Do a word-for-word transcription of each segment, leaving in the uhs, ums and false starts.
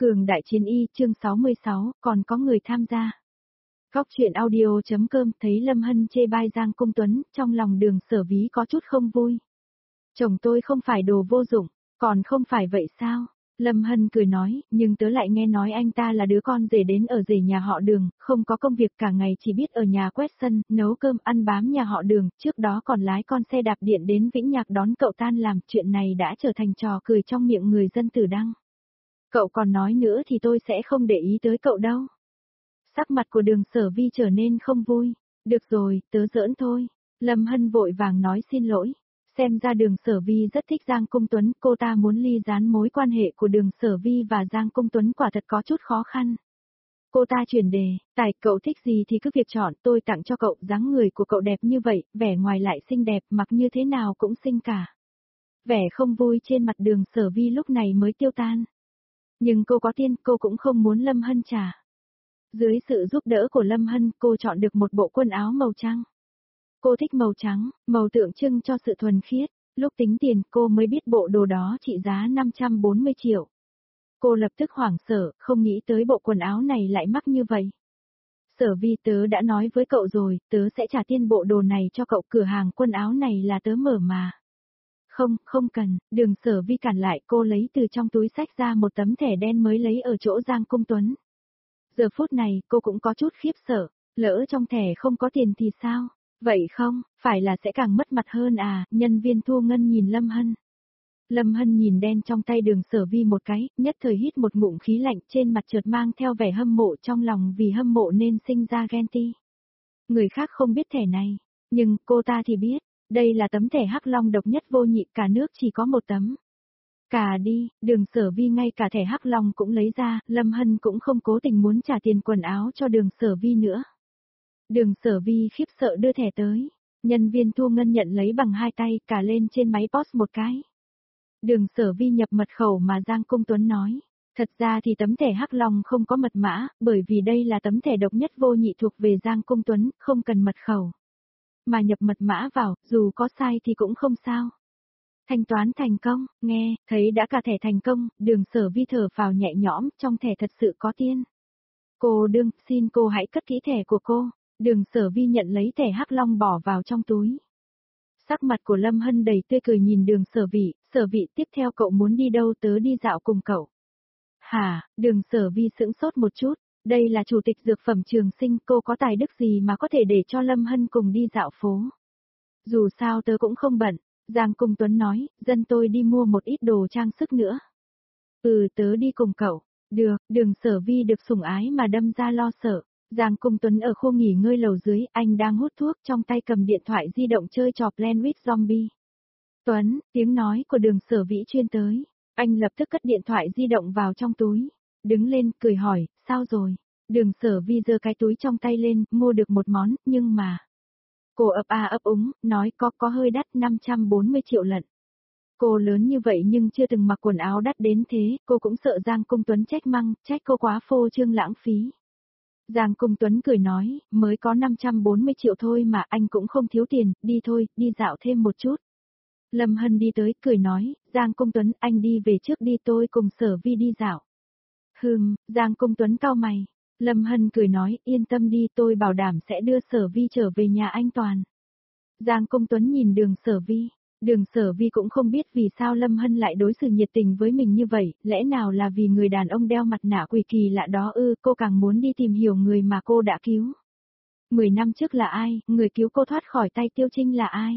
Cường đại chiến y chương sáu mươi sáu, còn có người tham gia. Góc chuyện audio.com thấy Lâm Hân chê bai Giang Cung Tuấn, trong lòng Đường Sở Ví có chút không vui. Chồng tôi không phải đồ vô dụng, còn không phải vậy sao? Lâm Hân cười nói, nhưng tớ lại nghe nói anh ta là đứa con rể đến ở rể nhà họ Đường, không có công việc cả ngày chỉ biết ở nhà quét sân, nấu cơm ăn bám nhà họ Đường, trước đó còn lái con xe đạp điện đến Vĩnh Nhạc đón cậu tan làm, chuyện này đã trở thành trò cười trong miệng người dân Tử Đăng. Cậu còn nói nữa thì tôi sẽ không để ý tới cậu đâu. Sắc mặt của Đường Sở Vi trở nên không vui. Được rồi, tớ giỡn thôi. Lâm Hân vội vàng nói xin lỗi. Xem ra Đường Sở Vi rất thích Giang Cung Tuấn, cô ta muốn ly gián mối quan hệ của Đường Sở Vi và Giang Cung Tuấn quả thật có chút khó khăn. Cô ta chuyển đề, tài cậu thích gì thì cứ việc chọn, tôi tặng cho cậu, dáng người của cậu đẹp như vậy, vẻ ngoài lại xinh đẹp, mặc như thế nào cũng xinh cả. Vẻ không vui trên mặt Đường Sở Vi lúc này mới tiêu tan. Nhưng cô có tiền, cô cũng không muốn Lâm Hân trả. Dưới sự giúp đỡ của Lâm Hân, cô chọn được một bộ quần áo màu trắng. Cô thích màu trắng, màu tượng trưng cho sự thuần khiết. Lúc tính tiền, cô mới biết bộ đồ đó trị giá năm trăm bốn mươi triệu. Cô lập tức hoảng sợ, không nghĩ tới bộ quần áo này lại mắc như vậy. Sở Vi, tớ đã nói với cậu rồi, tớ sẽ trả tiền bộ đồ này cho cậu, cửa hàng quần áo này là tớ mở mà. Không, không cần, Đường Sở Vi cản lại, cô lấy từ trong túi xách ra một tấm thẻ đen mới lấy ở chỗ Giang Cung Tuấn. Giờ phút này, cô cũng có chút khiếp sợ, lỡ trong thẻ không có tiền thì sao? Vậy không, phải là sẽ càng mất mặt hơn à, nhân viên thu ngân nhìn Lâm Hân. Lâm Hân nhìn đen trong tay Đường Sở Vi một cái, nhất thời hít một ngụm khí lạnh, trên mặt chợt mang theo vẻ hâm mộ, trong lòng vì hâm mộ nên sinh ra ghen ti. Người khác không biết thẻ này, nhưng cô ta thì biết. Đây là tấm thẻ Hắc Long độc nhất vô nhị, cả nước chỉ có một tấm. Cả đi, Đường Sở Vi ngay cả thẻ Hắc Long cũng lấy ra, Lâm Hân cũng không cố tình muốn trả tiền quần áo cho Đường Sở Vi nữa. Đường Sở Vi khiếp sợ đưa thẻ tới, nhân viên thu ngân nhận lấy bằng hai tay, cả lên trên máy pê o ét một cái. Đường Sở Vi nhập mật khẩu mà Giang Cung Tuấn nói. Thật ra thì tấm thẻ Hắc Long không có mật mã, bởi vì đây là tấm thẻ độc nhất vô nhị thuộc về Giang Cung Tuấn, không cần mật khẩu. Mà nhập mật mã vào, dù có sai thì cũng không sao. Thanh toán thành công, nghe, thấy đã cả thẻ thành công, Đường Sở Vi thở phào nhẹ nhõm, trong thẻ thật sự có tiền. Cô đương, xin cô hãy cất kỹ thẻ của cô. Đường Sở Vi nhận lấy thẻ Hắc Long bỏ vào trong túi. Sắc mặt của Lâm Hân đầy tươi cười nhìn Đường Sở Vi, Sở Vi, tiếp theo cậu muốn đi đâu, tớ đi dạo cùng cậu. Hả, Đường Sở Vi sững sốt một chút. Đây là chủ tịch dược phẩm Trường Sinh, cô có tài đức gì mà có thể để cho Lâm Hân cùng đi dạo phố. Dù sao tớ cũng không bận, Giang Cung Tuấn nói, dân tôi đi mua một ít đồ trang sức nữa. Ừ, tớ đi cùng cậu. Được, Đường Sở Vi được sủng ái mà đâm ra lo sợ. Giang Cung Tuấn ở khu nghỉ ngơi lầu dưới, anh đang hút thuốc, trong tay cầm điện thoại di động chơi trò Plan with Zombie. Tuấn, tiếng nói của Đường Sở Vĩ chuyên tới. Anh lập tức cất điện thoại di động vào trong túi. Đứng lên, cười hỏi, sao rồi? Đường Sở Vi giơ cái túi trong tay lên, mua được một món, nhưng mà... Cô ấp a ấp úng, nói có có hơi đắt, năm trăm bốn mươi triệu lận. Cô lớn như vậy nhưng chưa từng mặc quần áo đắt đến thế, cô cũng sợ Giang Cung Tuấn trách măng, trách cô quá phô trương lãng phí. Giang Cung Tuấn cười nói, mới có năm trăm bốn mươi triệu thôi mà, anh cũng không thiếu tiền, đi thôi, đi dạo thêm một chút. Lâm Hân đi tới, cười nói, Giang Cung Tuấn, anh đi về trước đi, tôi cùng Sở Vi đi dạo. Hừm, Giang Cung Tuấn cau mày. Lâm Hân cười nói, yên tâm đi, tôi bảo đảm sẽ đưa Sở Vi trở về nhà anh toàn. Giang Cung Tuấn nhìn Đường Sở Vi. Đường Sở Vi cũng không biết vì sao Lâm Hân lại đối xử nhiệt tình với mình như vậy, lẽ nào là vì người đàn ông đeo mặt nạ quỷ kỳ lạ đó ư, cô càng muốn đi tìm hiểu người mà cô đã cứu. Mười năm trước là ai, người cứu cô thoát khỏi tay Tiêu Trinh là ai?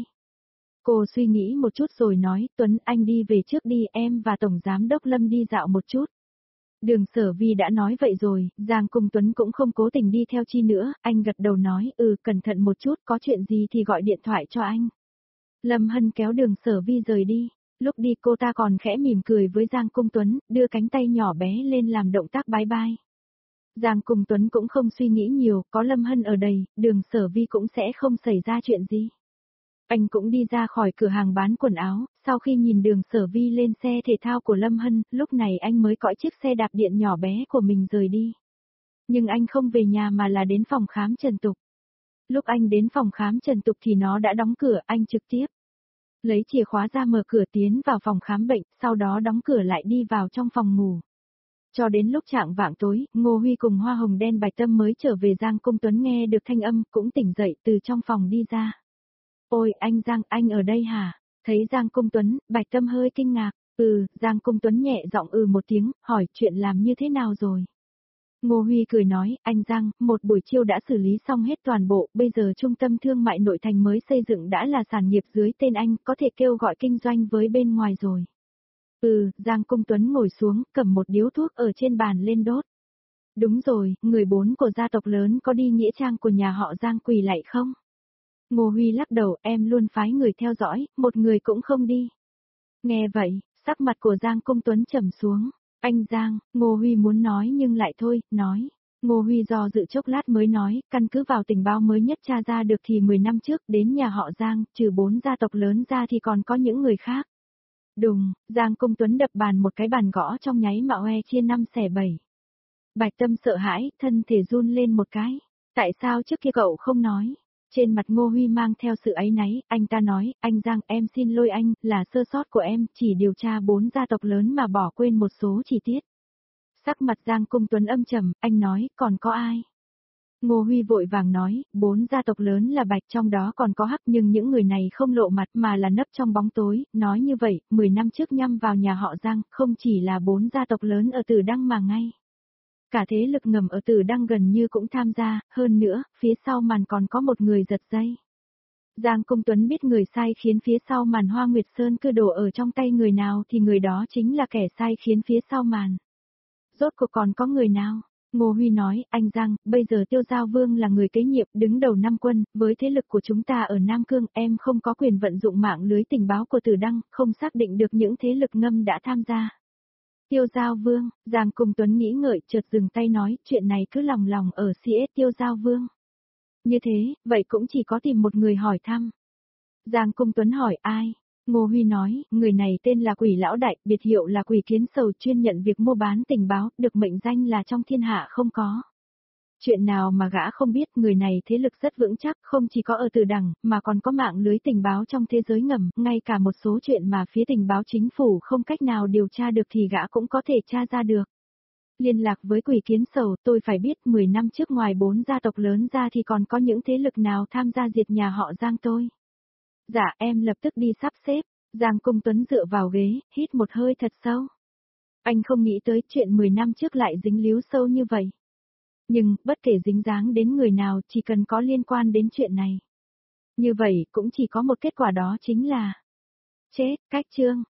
Cô suy nghĩ một chút rồi nói, Tuấn, anh đi về trước đi, em và Tổng Giám Đốc Lâm đi dạo một chút. Đường Sở Vi đã nói vậy rồi, Giang Cung Tuấn cũng không cố tình đi theo chi nữa, anh gật đầu nói, ừ, cẩn thận một chút, có chuyện gì thì gọi điện thoại cho anh. Lâm Hân kéo Đường Sở Vi rời đi, lúc đi cô ta còn khẽ mỉm cười với Giang Cung Tuấn, đưa cánh tay nhỏ bé lên làm động tác bye bye. Giang Cung Tuấn cũng không suy nghĩ nhiều, có Lâm Hân ở đây, Đường Sở Vi cũng sẽ không xảy ra chuyện gì. Anh cũng đi ra khỏi cửa hàng bán quần áo, sau khi nhìn Đường Sở Vi lên xe thể thao của Lâm Hân, lúc này anh mới cõi chiếc xe đạp điện nhỏ bé của mình rời đi. Nhưng anh không về nhà mà là đến phòng khám Trần Tục. Lúc anh đến phòng khám Trần Tục thì nó đã đóng cửa, anh trực tiếp lấy chìa khóa ra mở cửa tiến vào phòng khám bệnh, sau đó đóng cửa lại đi vào trong phòng ngủ. Cho đến lúc trạng vạng tối, Ngô Huy cùng Hoa Hồng Đen Bạch Tâm mới trở về. Giang Công Tuấn nghe được thanh âm, cũng tỉnh dậy từ trong phòng đi ra. Ôi, anh Giang, anh ở đây hả? Thấy Giang Công Tuấn, Bạch Tâm hơi kinh ngạc. Ừ, Giang Công Tuấn nhẹ giọng ừ một tiếng, hỏi chuyện làm như thế nào rồi? Ngô Huy cười nói, anh Giang, một buổi chiều đã xử lý xong hết toàn bộ, bây giờ trung tâm thương mại nội thành mới xây dựng đã là sản nghiệp dưới tên anh, có thể kêu gọi kinh doanh với bên ngoài rồi. Ừ, Giang Công Tuấn ngồi xuống, cầm một điếu thuốc ở trên bàn lên đốt. Đúng rồi, người bốn của gia tộc lớn có đi nghĩa trang của nhà họ Giang quỳ lạy không? Ngô Huy lắc đầu, em luôn phái người theo dõi, một người cũng không đi. Nghe vậy, sắc mặt của Giang Công Tuấn trầm xuống. Anh Giang, Ngô Huy muốn nói nhưng lại thôi, nói. Ngô Huy do dự chốc lát mới nói, căn cứ vào tình báo mới nhất tra ra được thì mười năm trước đến nhà họ Giang, trừ bốn gia tộc lớn ra thì còn có những người khác. Đùng, Giang Công Tuấn đập bàn một cái bàn gõ trong nháy mà oe chia năm xẻ bảy. Bạch Tâm sợ hãi, thân thể run lên một cái. Tại sao trước kia cậu không nói? Trên mặt Ngô Huy mang theo sự áy náy, anh ta nói, anh Giang em xin lỗi anh, là sơ sót của em, chỉ điều tra bốn gia tộc lớn mà bỏ quên một số chi tiết. Sắc mặt Giang Công Tuấn âm trầm, anh nói, còn có ai? Ngô Huy vội vàng nói, bốn gia tộc lớn là Bạch, trong đó còn có Hắc, nhưng những người này không lộ mặt mà là nấp trong bóng tối, nói như vậy, mười năm trước nhăm vào nhà họ Giang, không chỉ là bốn gia tộc lớn ở Tử Đăng mà ngay. Cả thế lực ngầm ở Tử Đăng gần như cũng tham gia, hơn nữa, phía sau màn còn có một người giật dây. Giang Công Tuấn biết người sai khiến phía sau màn Hoa Nguyệt Sơn cư đổ ở trong tay người nào thì người đó chính là kẻ sai khiến phía sau màn. Rốt cuộc còn có người nào? Ngô Huy nói, anh Giang, bây giờ Tiêu Giao Vương là người kế nhiệm đứng đầu năm quân, với thế lực của chúng ta ở Nam Cương, em không có quyền vận dụng mạng lưới tình báo của Tử Đăng, không xác định được những thế lực ngầm đã tham gia. Tiêu Giao Vương, Giang Công Tuấn nghĩ ngợi, chợt dừng tay nói, chuyện này cứ lòng lòng ở xê ét Tiêu Giao Vương. Như thế, vậy cũng chỉ có tìm một người hỏi thăm. Giang Công Tuấn hỏi ai? Ngô Huy nói, người này tên là Quỷ Lão Đại, biệt hiệu là Quỷ Kiến Sầu, chuyên nhận việc mua bán tình báo, được mệnh danh là trong thiên hạ không có. Chuyện nào mà gã không biết, người này thế lực rất vững chắc, không chỉ có ở Tử Đằng, mà còn có mạng lưới tình báo trong thế giới ngầm, ngay cả một số chuyện mà phía tình báo chính phủ không cách nào điều tra được thì gã cũng có thể tra ra được. Liên lạc với Quỷ Kiến Sầu, tôi phải biết mười năm trước ngoài bốn gia tộc lớn ra thì còn có những thế lực nào tham gia diệt nhà họ Giang tôi. Dạ em lập tức đi sắp xếp. Giang Công Tuấn dựa vào ghế, hít một hơi thật sâu. Anh không nghĩ tới chuyện mười năm trước lại dính líu sâu như vậy. Nhưng, bất kể dính dáng đến người nào, chỉ cần có liên quan đến chuyện này. Như vậy, cũng chỉ có một kết quả, đó chính là chết. Cách chương.